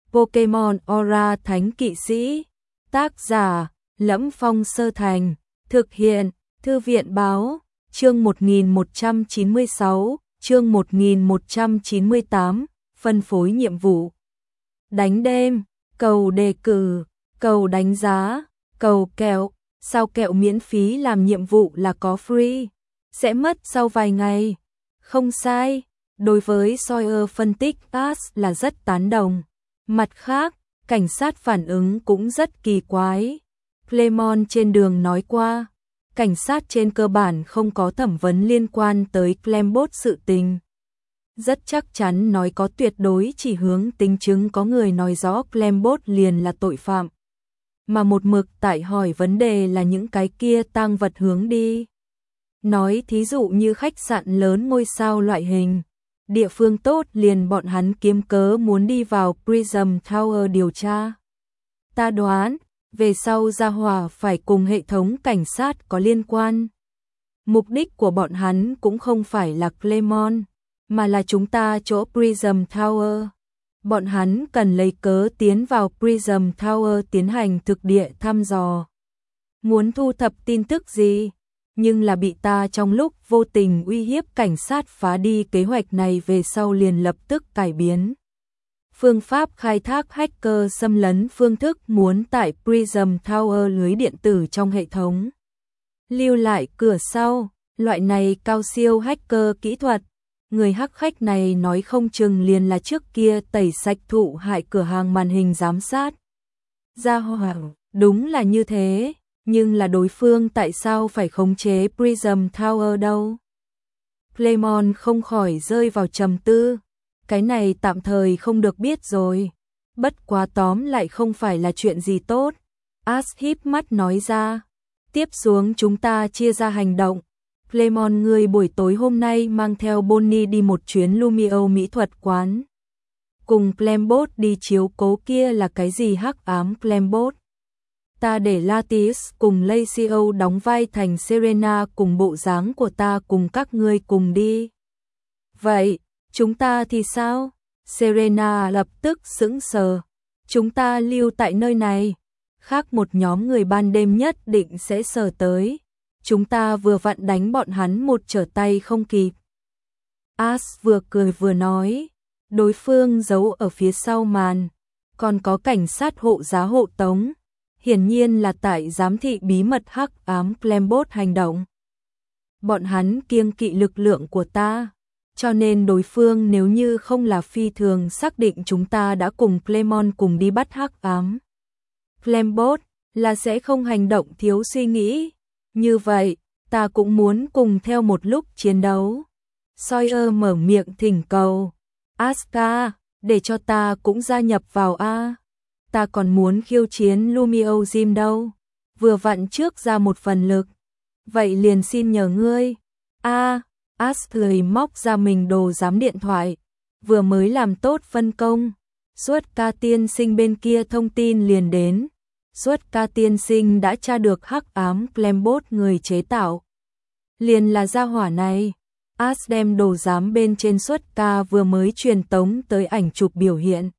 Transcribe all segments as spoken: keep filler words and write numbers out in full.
Pokemon Aura Thánh Kỵ Sĩ. Tác giả: Lẫm Phong Sơ Thành. Thực hiện: Thư viện Báo. Chương một nghìn một trăm chín mươi sáu, chương một nghìn một trăm chín mươi tám, phân phối nhiệm vụ. Đánh đêm, cầu đề cử, cầu đánh giá, cầu kẹo, sao kẹo miễn phí làm nhiệm vụ là có free, sẽ mất sau vài ngày. Không sai, đối với Sawyer phân tích Ash là rất tán đồng. Mặt khác, cảnh sát phản ứng cũng rất kỳ quái. Clemon trên đường nói qua, cảnh sát trên cơ bản không có thẩm vấn liên quan tới Clembot sự tình. Rất chắc chắn nói có tuyệt đối chỉ hướng tính chứng có người nói rõ Clembot liền là tội phạm. Mà một mực tại hỏi vấn đề là những cái kia tang vật hướng đi. Nói thí dụ như khách sạn lớn ngôi sao loại hình. Địa phương tốt liền bọn hắn kiếm cớ muốn đi vào Prism Tower điều tra. Ta đoán, về sau gia hỏa phải cùng hệ thống cảnh sát có liên quan. Mục đích của bọn hắn cũng không phải là Clemon, mà là chúng ta chỗ Prism Tower. Bọn hắn cần lấy cớ tiến vào Prism Tower tiến hành thực địa thăm dò. Muốn thu thập tin tức gì? Nhưng là bị ta trong lúc vô tình uy hiếp cảnh sát phá đi kế hoạch này về sau liền lập tức cải biến. Phương pháp khai thác hacker xâm lấn phương thức muốn tại Prism Tower lưới điện tử trong hệ thống. Lưu lại cửa sau, loại này cao siêu hacker kỹ thuật. Người hắc khách này nói không chừng liền là trước kia tẩy sạch thụ hại cửa hàng màn hình giám sát. Gia hoàng, đúng là như thế. Nhưng là đối phương tại sao phải khống chế Prism Tower đâu? Clemon không khỏi rơi vào trầm tư. Cái này tạm thời không được biết rồi. Bất quá tóm lại không phải là chuyện gì tốt. Ash híp mắt nói ra. Tiếp xuống chúng ta chia ra hành động. Clemon ngươi buổi tối hôm nay mang theo Bonnie đi một chuyến Lumio mỹ thuật quán. Cùng Clembot đi chiếu cố kia là cái gì hắc ám Clembot. Ta để Latius cùng Lacio đóng vai thành Serena cùng bộ dáng của ta cùng các ngươi cùng đi. Vậy, chúng ta thì sao? Serena lập tức sững sờ. Chúng ta lưu tại nơi này. Khác một nhóm người ban đêm nhất định sẽ sờ tới. Chúng ta vừa vặn đánh bọn hắn một trở tay không kịp. Ash vừa cười vừa nói. Đối phương giấu ở phía sau màn. Còn có cảnh sát hộ giá hộ tống. Hiển nhiên là tại giám thị bí mật hắc ám Clembot hành động. Bọn hắn kiêng kỵ lực lượng của ta, cho nên đối phương nếu như không là phi thường xác định chúng ta đã cùng Clemon cùng đi bắt hắc ám Clembot, là sẽ không hành động thiếu suy nghĩ. Như vậy, ta cũng muốn cùng theo một lúc chiến đấu. Sawyer mở miệng thỉnh cầu. Aska, để cho ta cũng gia nhập vào a. Ta còn muốn khiêu chiến Lumio Gym đâu. Vừa vặn trước ra một phần lực. Vậy liền xin nhờ ngươi. A, à, Ashley móc ra mình đồ giám điện thoại. Vừa mới làm tốt phân công. Suốt ca tiên sinh bên kia thông tin liền đến. Suốt ca tiên sinh đã tra được hắc ám Clembot người chế tạo. Liền là gia hỏa này. Ash đem đồ giám bên trên suốt ca vừa mới truyền tống tới ảnh chụp biểu hiện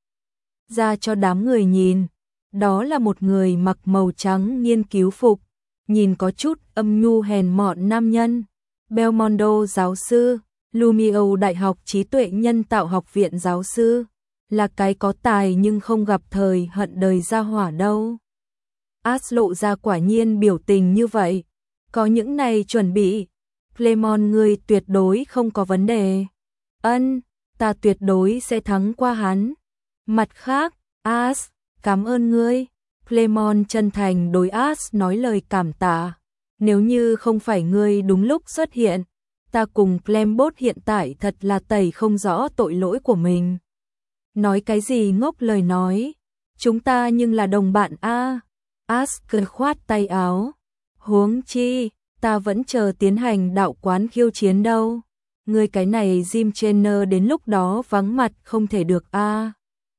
ra cho đám người nhìn. Đó là một người mặc màu trắng nghiên cứu phục, nhìn có chút âm nhu hèn mọn nam nhân. Belmondo giáo sư, Lumio Đại học trí tuệ nhân tạo học viện giáo sư, là cái có tài nhưng không gặp thời hận đời gia hỏa đâu. Ash lộ ra quả nhiên biểu tình như vậy. Có những này chuẩn bị, Clemon ngươi tuyệt đối không có vấn đề. Ân, ta tuyệt đối sẽ thắng qua hắn. Mặt khác, Ash, cảm ơn ngươi. Clemon chân thành đối Ash nói lời cảm tạ. Nếu như không phải ngươi đúng lúc xuất hiện, ta cùng Clembot hiện tại thật là tẩy không rõ tội lỗi của mình. Nói cái gì ngốc lời nói. Chúng ta nhưng là đồng bạn a. Ash cười khoát tay áo. Huống chi, ta vẫn chờ tiến hành đạo quán khiêu chiến đâu. Ngươi cái này Jim Trainer đến lúc đó vắng mặt không thể được a.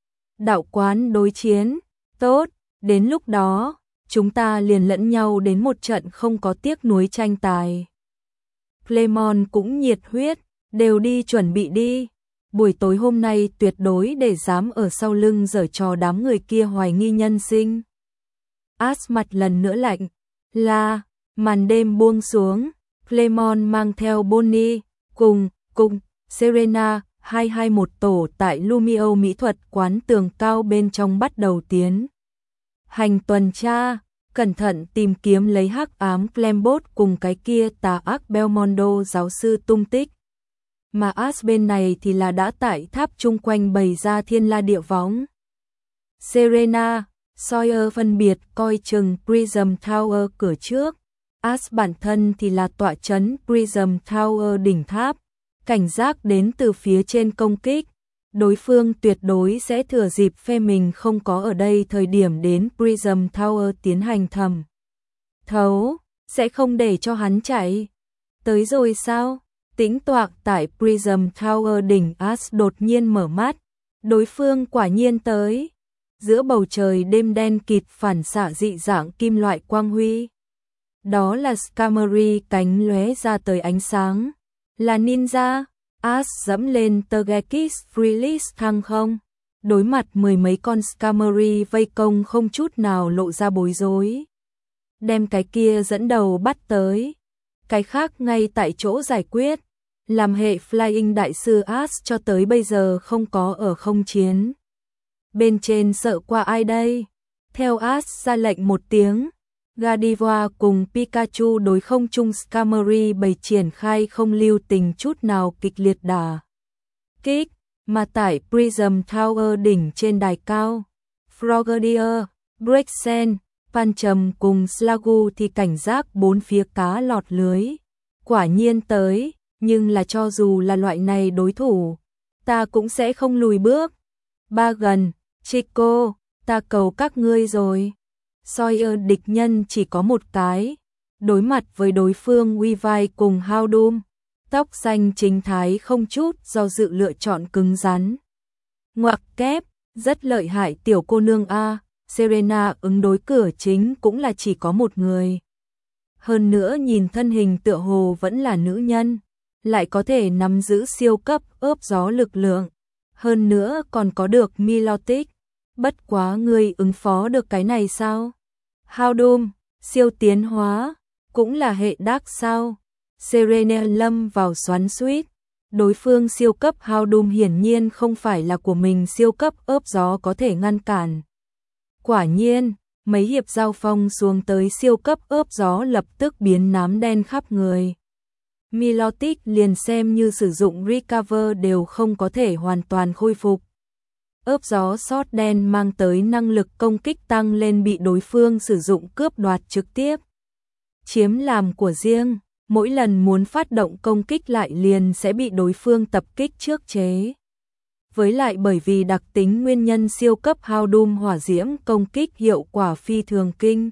Đạo quán đối chiến, tốt, đến lúc đó, chúng ta liền lẫn nhau đến một trận không có tiếc nuối tranh tài. Clemon cũng nhiệt huyết, đều đi chuẩn bị đi. buổi tối hôm nay tuyệt đối để dám ở sau lưng giở trò đám người kia hoài nghi nhân sinh. As mặt lần nữa lạnh, là, màn đêm buông xuống, Clemon mang theo Bonnie, cùng, cùng, Serena, hai hai một tổ tại Lumio mỹ thuật quán tường cao bên trong bắt đầu tiến hành tuần tra, cẩn thận tìm kiếm lấy hắc ám Clembot cùng cái kia tà ác Belmondo giáo sư tung tích. Mà As bên này thì là đã tại tháp chung quanh bày ra thiên la địa võng. Serena, Sawyer phân biệt coi chừng Prism Tower cửa trước, As bản thân thì là tọa trấn Prism Tower đỉnh tháp, cảnh giác đến từ phía trên công kích. Đối phương tuyệt đối sẽ thừa dịp phe mình không có ở đây thời điểm đến Prism Tower tiến hành thẩm thấu, sẽ không để cho hắn chạy. Tới rồi sao? Tĩnh toạc tại Prism Tower đỉnh, As đột nhiên mở mắt, đối phương quả nhiên tới. Giữa bầu trời đêm đen kịt phản xạ dị dạng kim loại quang huy. Đó là Skarmory cánh lóe ra tới ánh sáng. Là ninja. As dẫm lên Togekiss Freelist thăng không. Đối mặt mười mấy con Skarmory vây công không chút nào lộ ra bối rối. Đem cái kia dẫn đầu bắt tới. Cái khác ngay tại chỗ giải quyết. Làm hệ Flying đại sư As cho tới bây giờ không có ở không chiến. Bên trên sợ qua ai đây? Theo As ra lệnh một tiếng, Gardevoir cùng Pikachu đối không trung Skarmory bày triển khai không lưu tình chút nào kịch liệt đả kích, mà tại Prism Tower đỉnh trên đài cao, Frogadier, Braixen, Pancham cùng Slagu thì cảnh giác bốn phía cá lọt lưới. Quả nhiên tới, nhưng là cho dù là loại này đối thủ, ta cũng sẽ không lùi bước. Ba gần, Chico, ta cầu các ngươi rồi. Sawyer địch nhân chỉ có một cái, đối mặt với đối phương Weavile cùng Houndoom, tóc xanh chính thái không chút do dự lựa chọn cứng rắn. Ngoặc kép, rất lợi hại tiểu cô nương a. Serena ứng đối cửa chính cũng là chỉ có một người. Hơn nữa nhìn thân hình tựa hồ vẫn là nữ nhân, lại có thể nắm giữ siêu cấp ướp gió lực lượng. Hơn nữa còn có được Milotic. Bất quá ngươi ứng phó được cái này sao? Houndoom, siêu tiến hóa, cũng là hệ đắc sao? Serena lâm vào xoắn xuýt. Đối phương siêu cấp Houndoom hiển nhiên không phải là của mình siêu cấp ướp gió có thể ngăn cản. Quả nhiên, mấy hiệp giao phong xuống tới siêu cấp ướp gió lập tức biến nám đen khắp người. Milotic liền xem như sử dụng Recover đều không có thể hoàn toàn khôi phục. Ướp gió sót đen mang tới năng lực công kích tăng lên bị đối phương sử dụng cướp đoạt trực tiếp. Chiếm làm của riêng, mỗi lần muốn phát động công kích lại liền sẽ bị đối phương tập kích trước chế. Với lại bởi vì đặc tính nguyên nhân siêu cấp Houndoom hỏa diễm công kích hiệu quả phi thường kinh.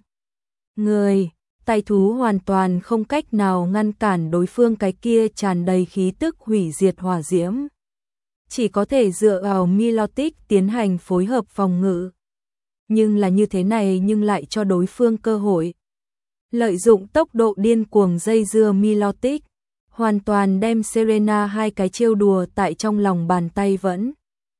Người, tài thú hoàn toàn không cách nào ngăn cản đối phương cái kia tràn đầy khí tức hủy diệt hỏa diễm. Chỉ có thể dựa vào Milotic tiến hành phối hợp phòng ngự. Nhưng là như thế này nhưng lại cho đối phương cơ hội. Lợi dụng tốc độ điên cuồng dây dưa Milotic, hoàn toàn đem Serena hai cái trêu đùa tại trong lòng bàn tay vẫn.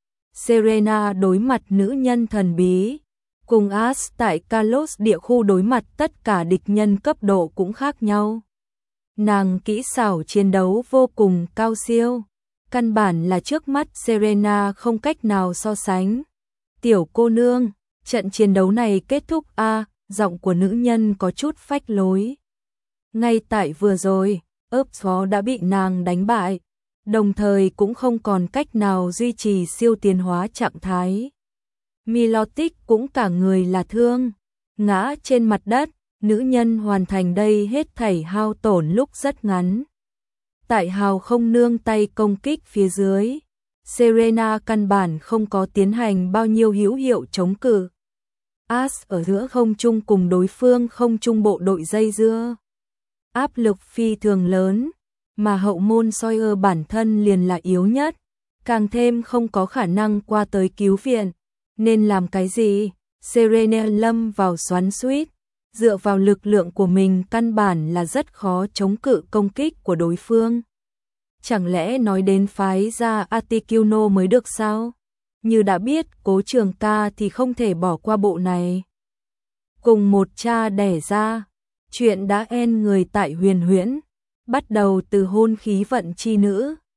Serena đối mặt nữ nhân thần bí, cùng As tại Kalos địa khu đối mặt tất cả địch nhân cấp độ cũng khác nhau. Nàng kỹ xảo chiến đấu vô cùng cao siêu. Căn bản là trước mắt Serena không cách nào so sánh. Tiểu cô nương, trận chiến đấu này kết thúc a, à, giọng của nữ nhân có chút phách lối. Ngay tại vừa rồi, ướp gió đã bị nàng đánh bại, đồng thời cũng không còn cách nào duy trì siêu tiến hóa trạng thái. Milotic cũng cả người là thương, ngã trên mặt đất, nữ nhân hoàn thành đây hết thảy hao tổn lúc rất ngắn. Tại hào không nương tay công kích phía dưới, Serena căn bản không có tiến hành bao nhiêu hữu hiệu chống cự. As ở giữa không trung cùng đối phương không trung bộ đội dây dưa. Áp lực phi thường lớn, mà hậu môn Sawyer bản thân liền là yếu nhất, càng thêm không có khả năng qua tới cứu viện. Nên làm cái gì? Serena lâm vào xoắn xuýt, dựa vào lực lượng của mình căn bản là rất khó chống cự công kích của đối phương. chẳng lẽ nói đến phái gia Articuno mới được sao? Như đã biết Cố Trường Ca thì không thể bỏ qua bộ này. Cùng một cha đẻ ra, chuyện đã en người tại Huyền Huyễn, bắt đầu từ hôn khí vận chi nữ,